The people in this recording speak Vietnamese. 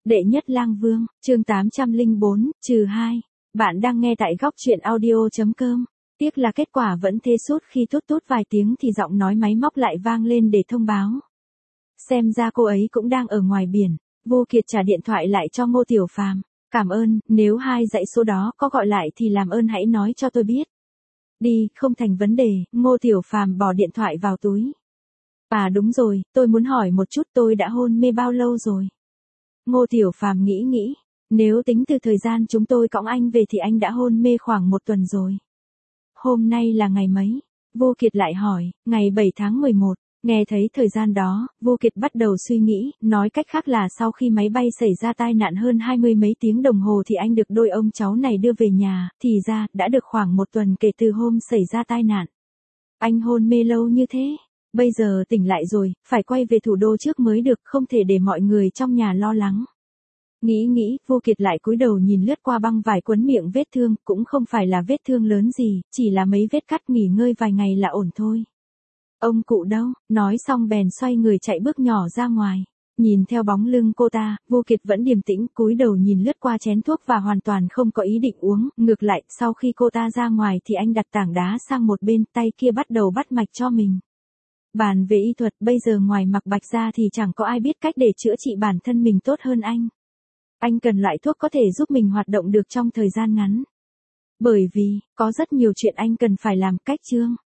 Đệ nhất lang vương, chương 804, -2. Bạn đang nghe tại góc truyện audio.com. Tiếc là kết quả vẫn thế, suốt khi tút tút vài tiếng thì giọng nói máy móc lại vang lên để thông báo. Xem ra cô ấy cũng đang ở ngoài biển. Vô Kiệt trả điện thoại lại cho Ngô Tiểu Phàm. Cảm ơn, nếu hai dãy số đó có gọi lại thì làm ơn hãy nói cho tôi biết. Đi, không thành vấn đề. Ngô Tiểu Phàm bỏ điện thoại vào túi. À đúng rồi, tôi muốn hỏi một chút, tôi đã hôn mê bao lâu rồi? Ngô Tiểu Phàm nghĩ, nếu tính từ thời gian chúng tôi cõng anh về thì anh đã hôn mê khoảng 1 tuần rồi. Hôm nay là ngày mấy? Vô Kiệt lại hỏi. Ngày 7 tháng 11. Nghe thấy thời gian đó, Vô Kiệt bắt đầu suy nghĩ, nói cách khác là sau khi máy bay xảy ra tai nạn hơn 20 mấy tiếng đồng hồ thì anh được đôi ông cháu này đưa về nhà, thì ra, đã được khoảng 1 tuần kể từ hôm xảy ra tai nạn. Anh hôn mê lâu như thế, bây giờ tỉnh lại rồi, phải quay về thủ đô trước mới được, không thể để mọi người trong nhà lo lắng. Nghĩ, Vô Kiệt lại cúi đầu nhìn lướt qua băng vải quấn miệng vết thương, cũng không phải là vết thương lớn gì, chỉ là mấy vết cắt, nghỉ ngơi vài ngày là ổn thôi. Ông cụ đâu? Nói xong bèn xoay người chạy bước nhỏ ra ngoài. Nhìn theo bóng lưng cô ta, Vô Kiệt vẫn điềm tĩnh, cúi đầu nhìn lướt qua chén thuốc và hoàn toàn không có ý định uống, ngược lại, sau khi cô ta ra ngoài thì anh đặt tảng đá sang một bên, tay kia bắt đầu bắt mạch cho mình. Bàn về y thuật, bây giờ ngoài Mạc Bạch ra thì chẳng có ai biết cách để chữa trị bản thân mình tốt hơn anh. Anh cần loại thuốc có thể giúp mình hoạt động được trong thời gian ngắn. Bởi vì, có rất nhiều chuyện anh cần phải làm. Cách chương